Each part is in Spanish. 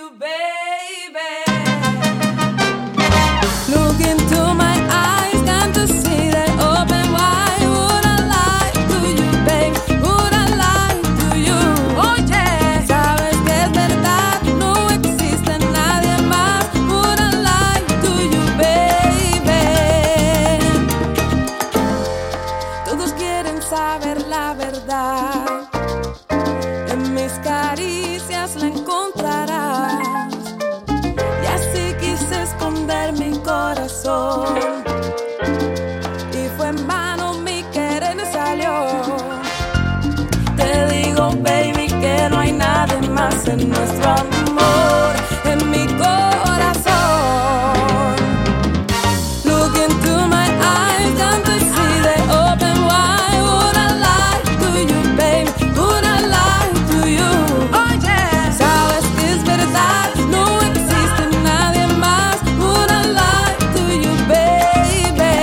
you, baby. Look into my eyes, can't you see they open wide? Would I lie to you, babe? Would I lie to you? Oh yeah, sabes que es verdad, no existe nadie más. Would I lie to you, baby? Todos quieren saber la verdad. En mis caricias la encontrarás. Y así quise esconder mi corazón. Y fue en vano, mi querer salió. Te digo, baby, que no hay nadie más en nuestro amor, en mi corazón. Look into my eyes, can't you see they open wide? Would I lie to you, babe? Would I lie to you? Oh yeah, sabes que es verdad, no existe nadie más. Would I lie to you, baby?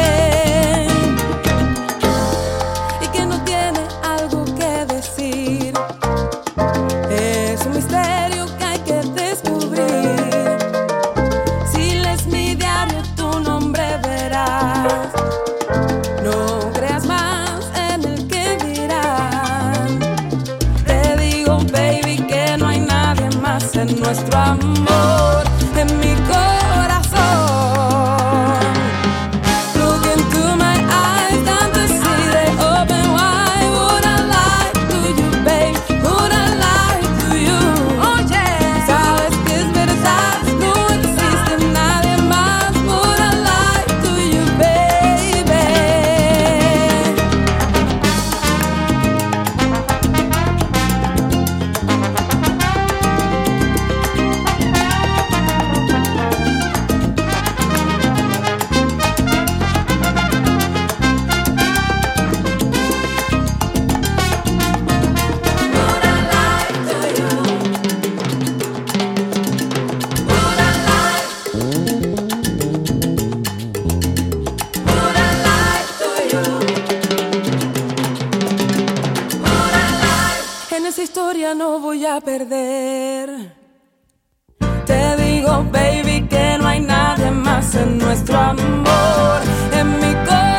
Y que no tiene algo que decir. Es un misterio que hay que descubrir. Si lees mi diario, tu nombre verás. No creas más en el que dirán. Te digo, baby, que no hay nadie más en nuestro amor, en mi corazón. Look into my eyes, can't you see they open wide? Would I lie to you, babe? Would I lie to you? Oh yeah, sabes que es verdad, no existe nadie más. Would I lie to you, baby? Would I lie to you? Would I lie? Would I lie to you? Would I lie? En esa historia no voy a perder. Te digo, baby, que no hay nadie más en nuestro amor, en mi corazón.